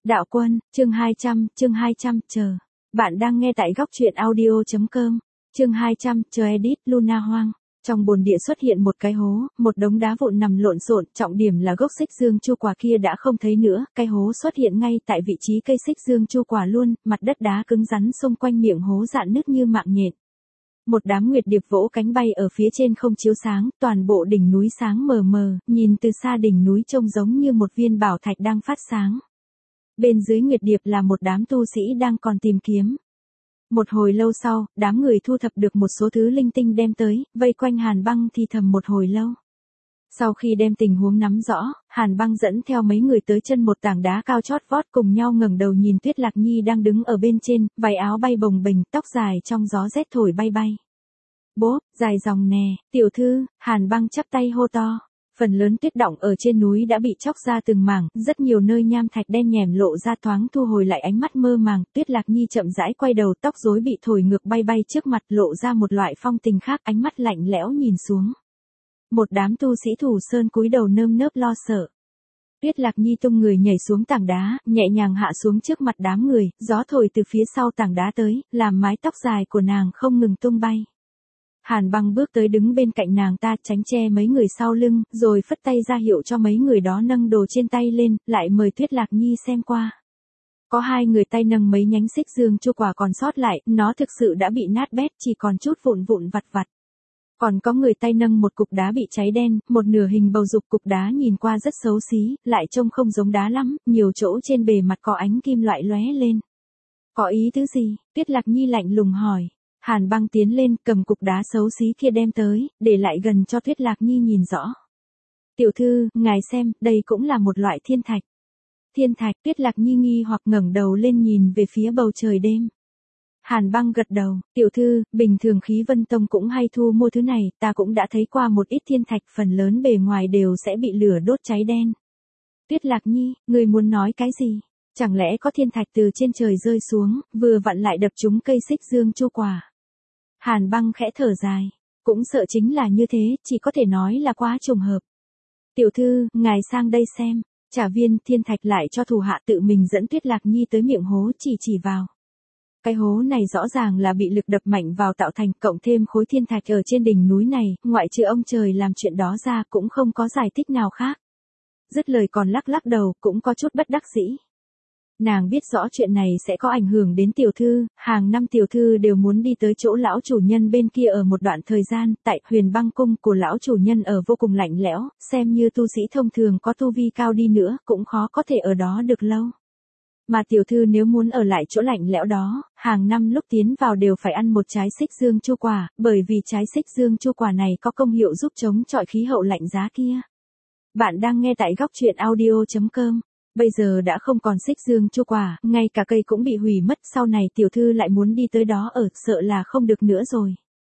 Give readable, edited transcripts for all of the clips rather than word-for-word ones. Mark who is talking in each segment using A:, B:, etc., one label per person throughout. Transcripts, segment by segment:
A: Đạo Quân, chương 200, chờ. Bạn đang nghe tại góc truyện audio.com. Chương 200, chờ edit Luna Hoang. Trong bồn địa xuất hiện một cái hố, một đống đá vụn nằm lộn xộn, trọng điểm là gốc xích dương chu quả kia đã không thấy nữa, cái hố xuất hiện ngay tại vị trí cây xích dương chu quả luôn, mặt đất đá cứng rắn xung quanh miệng hố rạn nứt như mạng nhện. Một đám nguyệt điệp vỗ cánh bay ở phía trên không chiếu sáng, toàn bộ đỉnh núi sáng mờ mờ, nhìn từ xa đỉnh núi trông giống như một viên bảo thạch đang phát sáng. Bên dưới nguyệt điệp là một đám tu sĩ đang còn tìm kiếm. Một hồi lâu sau, đám người thu thập được một số thứ linh tinh đem tới, vây quanh Hàn Băng thì thầm một hồi lâu. Sau khi đem tình huống nắm rõ, Hàn Băng dẫn theo mấy người tới chân một tảng đá cao chót vót cùng nhau ngẩng đầu nhìn Tuyết Lạc Nhi đang đứng ở bên trên, váy áo bay bồng bềnh, tóc dài trong gió rét thổi bay bay. Bố, dài dòng nè, tiểu thư, Hàn Băng chắp tay hô to. Phần lớn tuyết đọng ở trên núi đã bị chóc ra từng mảng, rất nhiều nơi nham thạch đen nhèm lộ ra thoáng thu hồi lại ánh mắt mơ màng, Tuyết Lạc Nhi chậm rãi quay đầu, tóc rối bị thổi ngược bay bay trước mặt, lộ ra một loại phong tình khác, ánh mắt lạnh lẽo nhìn xuống. Một đám tu sĩ Thủ Sơn cúi đầu nơm nớp lo sợ. Tuyết Lạc Nhi tung người nhảy xuống tảng đá, nhẹ nhàng hạ xuống trước mặt đám người, gió thổi từ phía sau tảng đá tới, làm mái tóc dài của nàng không ngừng tung bay. Hàn Băng bước tới đứng bên cạnh nàng ta, tránh che mấy người sau lưng, rồi phất tay ra hiệu cho mấy người đó nâng đồ trên tay lên, lại mời Tuyết Lạc Nhi xem qua. Có hai người tay nâng mấy nhánh xích dương chu quả còn sót lại, nó thực sự đã bị nát bét, chỉ còn chút vụn vụn vặt vặt. Còn có người tay nâng một cục đá bị cháy đen, một nửa hình bầu dục, cục đá nhìn qua rất xấu xí, lại trông không giống đá lắm, nhiều chỗ trên bề mặt có ánh kim loại lóe lên. Có ý tứ gì? Tuyết Lạc Nhi lạnh lùng hỏi. Hàn Băng tiến lên, cầm cục đá xấu xí kia đem tới, để lại gần cho Tuyết Lạc Nhi nhìn rõ. Tiểu thư, ngài xem, đây cũng là một loại thiên thạch. Thiên thạch, Tuyết Lạc Nhi nghi hoặc ngẩng đầu lên nhìn về phía bầu trời đêm. Hàn Băng gật đầu, tiểu thư, bình thường Khí Vân Tông cũng hay thu mua thứ này, ta cũng đã thấy qua một ít thiên thạch, phần lớn bề ngoài đều sẽ bị lửa đốt cháy đen. Tuyết Lạc Nhi, người muốn nói cái gì? Chẳng lẽ có thiên thạch từ trên trời rơi xuống, vừa vặn lại đập trúng cây xích dương chu quả? Hàn Băng khẽ thở dài, cũng sợ chính là như thế, chỉ có thể nói là quá trùng hợp. Tiểu thư, ngài sang đây xem, Trả Viên thiên thạch lại cho thủ hạ tự mình dẫn Tuyết Lạc Nhi tới miệng hố, chỉ vào. Cái hố này rõ ràng là bị lực đập mạnh vào tạo thành, cộng thêm khối thiên thạch ở trên đỉnh núi này, ngoại trừ ông trời làm chuyện đó ra cũng không có giải thích nào khác. Dứt lời còn lắc lắc đầu, cũng có chút bất đắc dĩ. Nàng biết rõ chuyện này sẽ có ảnh hưởng đến tiểu thư, hàng năm tiểu thư đều muốn đi tới chỗ lão chủ nhân bên kia ở một đoạn thời gian, tại Huyền Băng cung của lão chủ nhân ở vô cùng lạnh lẽo, xem như tu sĩ thông thường có tu vi cao đi nữa, cũng khó có thể ở đó được lâu. Mà tiểu thư nếu muốn ở lại chỗ lạnh lẽo đó, hàng năm lúc tiến vào đều phải ăn một trái xích dương chu quả, bởi vì trái xích dương chu quả này có công hiệu giúp chống chọi khí hậu lạnh giá kia. Bạn đang nghe tại góc truyện audio.com. Bây giờ đã không còn xích dương chu quả, ngay cả cây cũng bị hủy mất, sau này tiểu thư lại muốn đi tới đó ở, sợ là không được nữa rồi.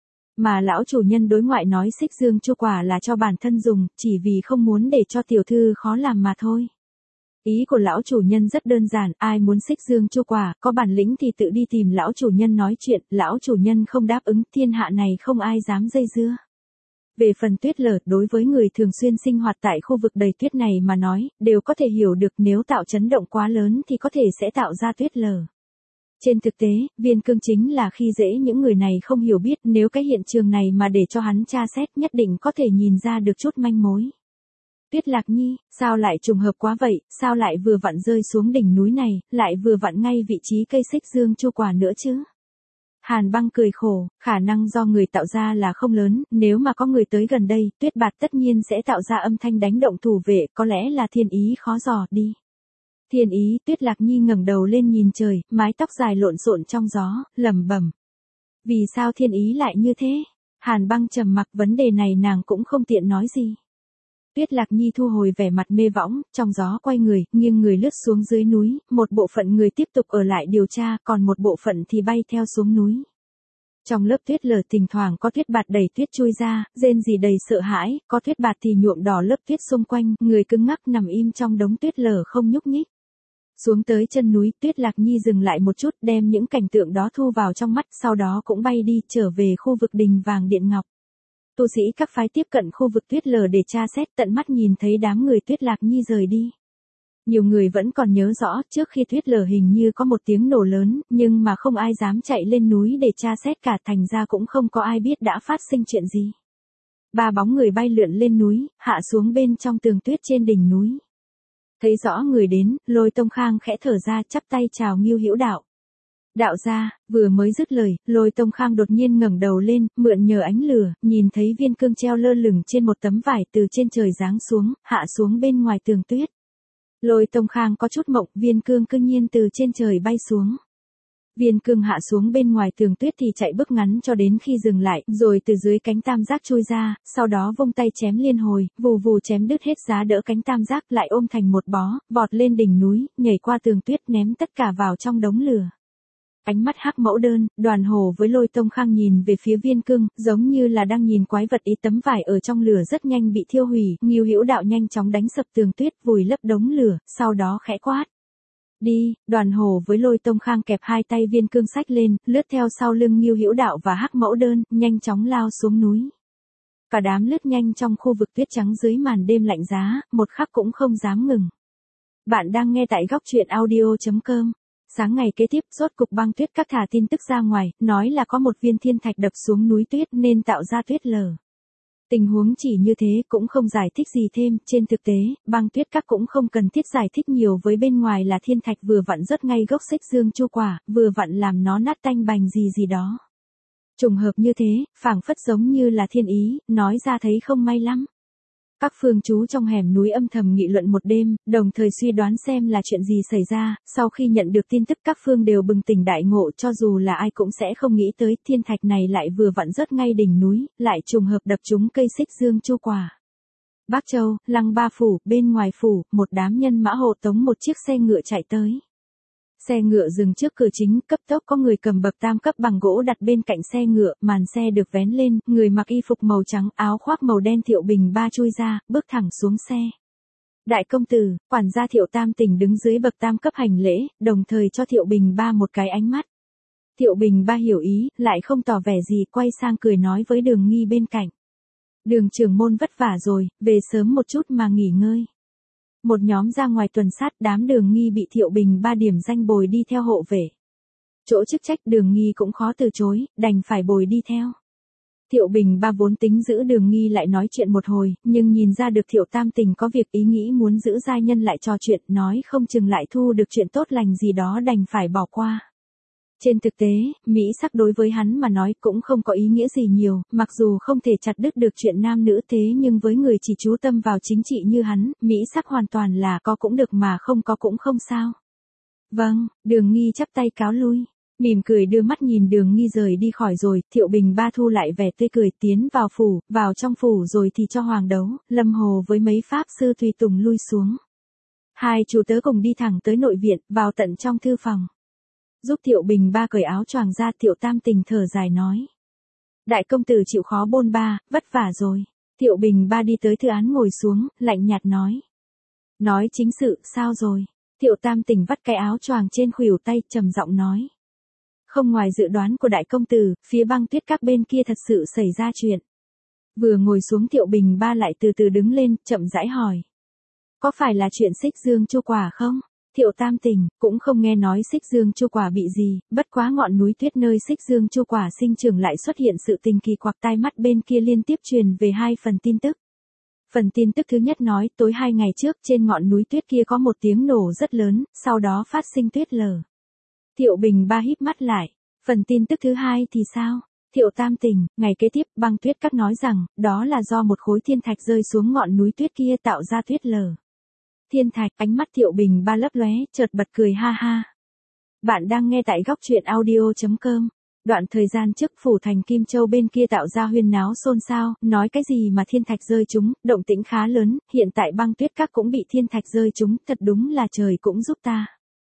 A: Mà lão chủ nhân đối ngoại nói xích dương chu quả là cho bản thân dùng, chỉ vì không muốn để cho tiểu thư khó làm mà thôi. Ý của lão chủ nhân rất đơn giản, ai muốn xích dương chu quả, có bản lĩnh thì tự đi tìm lão chủ nhân nói chuyện, lão chủ nhân không đáp ứng, thiên hạ này không ai dám dây dưa. Về phần tuyết lở, đối với người thường xuyên sinh hoạt tại khu vực đầy tuyết này mà nói, đều có thể hiểu được nếu tạo chấn động quá lớn thì có thể sẽ tạo ra tuyết lở. Trên thực tế, Viên Cương chính là khi dễ những người này không hiểu biết, nếu cái hiện trường này mà để cho hắn tra xét nhất định có thể nhìn ra được chút manh mối. Tuyết Lạc Nhi, sao lại trùng hợp quá vậy, sao lại vừa vặn rơi xuống đỉnh núi này, lại vừa vặn ngay vị trí cây xích dương chu quả nữa chứ? Hàn Băng cười khổ, khả năng do người tạo ra là không lớn, nếu mà có người tới gần đây, Tuyết Bạt tất nhiên sẽ tạo ra âm thanh đánh động thủ vệ, có lẽ là thiên ý khó dò đi. Thiên ý, Tuyết Lạc Nhi ngẩng đầu lên nhìn trời, mái tóc dài lộn xộn trong gió, lẩm bẩm. Vì sao thiên ý lại như thế? Hàn Băng trầm mặc, vấn đề này nàng cũng không tiện nói gì. Tuyết Lạc Nhi thu hồi vẻ mặt mê võng, trong gió quay người, nghiêng người lướt xuống dưới núi, một bộ phận người tiếp tục ở lại điều tra, còn một bộ phận thì bay theo xuống núi. Trong lớp tuyết lở thỉnh thoảng có tuyết bạt đẩy tuyết chui ra, rên rỉ đầy sợ hãi, có tuyết bạt thì nhuộm đỏ lớp tuyết xung quanh, người cứng ngắc nằm im trong đống tuyết lở không nhúc nhích. Xuống tới chân núi, Tuyết Lạc Nhi dừng lại một chút, đem những cảnh tượng đó thu vào trong mắt, sau đó cũng bay đi, trở về khu vực đình vàng điện ngọc. Tu sĩ các phái tiếp cận khu vực tuyết lở để tra xét, tận mắt nhìn thấy đám người Tuyết Lạc Nhi rời đi. Nhiều người vẫn còn nhớ rõ trước khi tuyết lở hình như có một tiếng nổ lớn, nhưng mà không ai dám chạy lên núi để tra xét cả, thành ra cũng không có ai biết đã phát sinh chuyện gì. Ba bóng người bay lượn lên núi, hạ xuống bên trong tường tuyết trên đỉnh núi. Thấy rõ người đến, Lôi Tông Khang khẽ thở ra chắp tay chào Ngưu Hữu Đạo. Đạo gia, vừa mới dứt lời, Lôi Tông Khang đột nhiên ngẩng đầu lên, mượn nhờ ánh lửa, nhìn thấy viên cương treo lơ lửng trên một tấm vải từ trên trời giáng xuống, hạ xuống bên ngoài tường tuyết. Lôi Tông Khang có chút mộng, viên cương cương nhiên từ trên trời bay xuống. Viên cương hạ xuống bên ngoài tường tuyết thì chạy bước ngắn cho đến khi dừng lại, rồi từ dưới cánh tam giác chui ra, sau đó vung tay chém liên hồi, vù vù chém đứt hết giá đỡ cánh tam giác, lại ôm thành một bó, vọt lên đỉnh núi, nhảy qua tường tuyết ném tất cả vào trong đống lửa. Ánh mắt Hắc Mẫu Đơn, Đoàn Hổ với Lôi Tông Khang nhìn về phía viên cương, giống như là đang nhìn quái vật ý. Tấm vải ở trong lửa rất nhanh bị thiêu hủy, Ngưu Hữu Đạo nhanh chóng đánh sập tường tuyết, vùi lấp đống lửa, sau đó khẽ quát. Đi, Đoàn Hổ với Lôi Tông Khang kẹp hai tay viên cương xách lên, lướt theo sau lưng Ngưu Hữu Đạo và Hắc Mẫu Đơn, nhanh chóng lao xuống núi. Cả đám lướt nhanh trong khu vực tuyết trắng dưới màn đêm lạnh giá, một khắc cũng không dám ngừng. Bạn đang nghe tại góc truyện audio.com. Sáng ngày kế tiếp, rốt cục Băng Tuyết Các thả tin tức ra ngoài, nói là có một viên thiên thạch đập xuống núi tuyết nên tạo ra tuyết lở. Tình huống chỉ như thế cũng không giải thích gì thêm, trên thực tế, Băng Tuyết Các cũng không cần thiết giải thích nhiều với bên ngoài là thiên thạch vừa vặn rớt ngay gốc xích dương chu quả, vừa vặn làm nó nát tanh bành gì đó. Trùng hợp như thế, phảng phất giống như là thiên ý, nói ra thấy không may lắm. Các phương chú trong hẻm núi âm thầm nghị luận một đêm, đồng thời suy đoán xem là chuyện gì xảy ra, sau khi nhận được tin tức các phương đều bừng tỉnh đại ngộ, cho dù là ai cũng sẽ không nghĩ tới thiên thạch này lại vừa vặn rớt ngay đỉnh núi, lại trùng hợp đập trúng cây xích dương chu quả. Bắc Châu, Lăng Ba phủ, bên ngoài phủ, một đám nhân mã hộ tống một chiếc xe ngựa chạy tới. Xe ngựa dừng trước cửa chính, cấp tốc có người cầm bậc tam cấp bằng gỗ đặt bên cạnh xe ngựa, màn xe được vén lên, người mặc y phục màu trắng, áo khoác màu đen Thiệu Bình Ba chui ra, bước thẳng xuống xe. Đại công tử, quản gia Thiệu Tam Tình đứng dưới bậc tam cấp hành lễ, đồng thời cho Thiệu Bình Ba một cái ánh mắt. Thiệu Bình Ba hiểu ý, lại không tỏ vẻ gì, quay sang cười nói với Đường Nghi bên cạnh. Đường trưởng môn vất vả rồi, về sớm một chút mà nghỉ ngơi. Một nhóm ra ngoài tuần sát, đám Đường Nghi bị Thiệu Bình Ba điểm danh bồi đi theo hộ vệ. Chỗ chức trách Đường Nghi cũng khó từ chối, đành phải bồi đi theo. Thiệu Bình Ba vốn tính giữ Đường Nghi lại nói chuyện một hồi, nhưng nhìn ra được Thiệu Tam Tình có việc ý nghĩ muốn giữ giai nhân lại trò chuyện, nói không chừng lại thu được chuyện tốt lành gì đó, đành phải bỏ qua. Trên thực tế, Mỹ sắc đối với hắn mà nói cũng không có ý nghĩa gì nhiều, mặc dù không thể chặt đứt được chuyện nam nữ, thế nhưng với người chỉ chú tâm vào chính trị như hắn, Mỹ sắc hoàn toàn là có cũng được mà không có cũng không sao. Vâng, Đường Nghi chắp tay cáo lui, mỉm cười đưa mắt nhìn Đường Nghi rời đi khỏi rồi, Thiệu Bình Ba thu lại vẻ tươi cười tiến vào phủ, vào trong phủ rồi thì cho Hoàng Đấu, Lâm Hồ với mấy pháp sư tùy tùng lui xuống. Hai chủ tớ cùng đi thẳng tới nội viện, vào tận trong thư phòng. Giúp Thiệu Bình Ba cởi áo choàng ra, Thiệu Tam Tình thở dài nói. Đại công tử chịu khó bôn ba, vất vả rồi. Thiệu Bình Ba đi tới thư án ngồi xuống, lạnh nhạt nói. Nói chính sự, sao rồi? Thiệu Tam Tình vắt cái áo choàng trên khuỷu tay, trầm giọng nói. Không ngoài dự đoán của đại công tử, phía Băng Tuyết Các bên kia thật sự xảy ra chuyện. Vừa ngồi xuống Thiệu Bình Ba lại từ từ đứng lên, chậm rãi hỏi. Có phải là chuyện xích dương chu quả không? Thiệu Tam Tình cũng không nghe nói xích dương chu quả bị gì, bất quá ngọn núi tuyết nơi xích dương chu quả sinh trưởng lại xuất hiện sự tình kỳ quặc, tai mắt bên kia liên tiếp truyền về hai phần tin tức. Phần tin tức thứ nhất nói tối 2 ngày trước trên ngọn núi tuyết kia có một tiếng nổ rất lớn, sau đó phát sinh tuyết lở. Thiệu Bình Ba híp mắt lại. Phần tin tức thứ hai thì sao? Thiệu Tam Tình, ngày kế tiếp Băng Tuyết Các nói rằng, đó là do một khối thiên thạch rơi xuống ngọn núi tuyết kia tạo ra tuyết lở. Thiên thạch, ánh mắt Thiệu Bình Ba lấp lóe, chợt bật cười ha ha. Bạn đang nghe tại góc truyện audio.com. Đoạn thời gian trước phủ thành Kim Châu bên kia tạo ra huyên náo xôn xao, nói cái gì mà thiên thạch rơi trúng, động tĩnh khá lớn, hiện tại Băng Tuyết Các cũng bị thiên thạch rơi trúng, thật đúng là trời cũng giúp ta.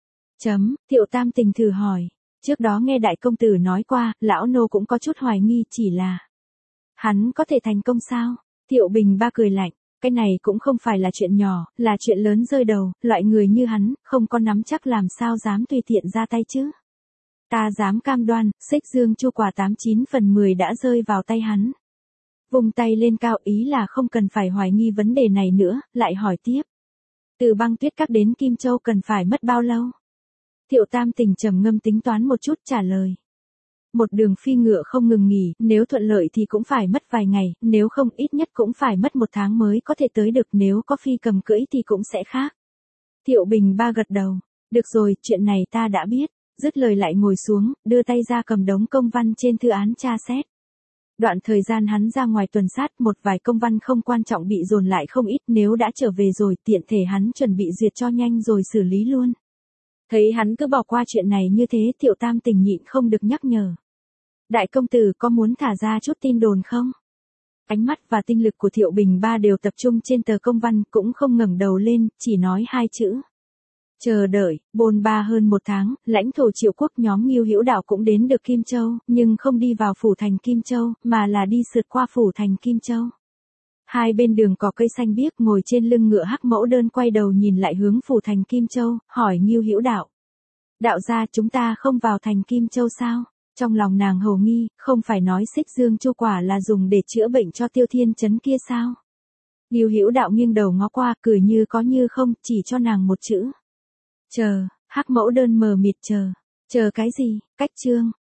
A: Thiệu Tam Tình thử hỏi, trước đó nghe đại công tử nói qua, lão nô cũng có chút hoài nghi, chỉ là hắn có thể thành công sao? Thiệu Bình Ba cười lạnh. Cái này cũng không phải là chuyện nhỏ, là chuyện lớn rơi đầu, loại người như hắn, không có nắm chắc làm sao dám tùy tiện ra tay chứ. Ta dám cam đoan, xích dương chu quả 89/10 đã rơi vào tay hắn. Vùng tay lên cao, ý là không cần phải hoài nghi vấn đề này nữa, lại hỏi tiếp. Từ Băng Tuyết Các đến Kim Châu cần phải mất bao lâu? Thiệu Tam Tình trầm ngâm tính toán một chút trả lời. Một đường phi ngựa không ngừng nghỉ, nếu thuận lợi thì cũng phải mất vài ngày, nếu không ít nhất cũng phải mất 1 tháng mới có thể tới được, nếu có phi cầm cưỡi thì cũng sẽ khác. Thiệu Bình Ba gật đầu. Được rồi, chuyện này ta đã biết. Dứt lời lại ngồi xuống, đưa tay ra cầm đống công văn trên thư án tra xét. Đoạn thời gian hắn ra ngoài tuần sát, một vài công văn không quan trọng bị dồn lại không ít, nếu đã trở về rồi tiện thể hắn chuẩn bị duyệt cho nhanh rồi xử lý luôn. Thấy hắn cứ bỏ qua chuyện này như thế, Thiệu Tam Tình nhịn không được nhắc nhở. Đại công tử có muốn thả ra chút tin đồn không? Ánh mắt và tinh lực của Thiệu Bình Ba đều tập trung trên tờ công văn, cũng không ngẩng đầu lên, chỉ nói 2 chữ. Chờ đợi. Bôn ba hơn 1 tháng, lãnh thổ Triệu Quốc nhóm Ngưu Hữu Đạo cũng đến được Kim Châu, nhưng không đi vào phủ thành Kim Châu, mà là đi sượt qua phủ thành Kim Châu. Hai bên đường có cây xanh biếc, ngồi trên lưng ngựa Hắc Mẫu Đơn quay đầu nhìn lại hướng phủ thành Kim Châu, hỏi Ngưu Hữu Đạo. Đạo gia, chúng ta không vào thành Kim Châu sao? Trong lòng nàng hồ nghi, không phải nói xích dương chu quả là dùng để chữa bệnh cho Tiêu Thiên Chấn kia sao? Ngưu Hữu Đạo nghiêng đầu ngó qua, cười như có như không, chỉ cho nàng một chữ. Chờ. Hắc Mẫu Đơn mờ mịt chờ. Chờ cái gì? Cách chương.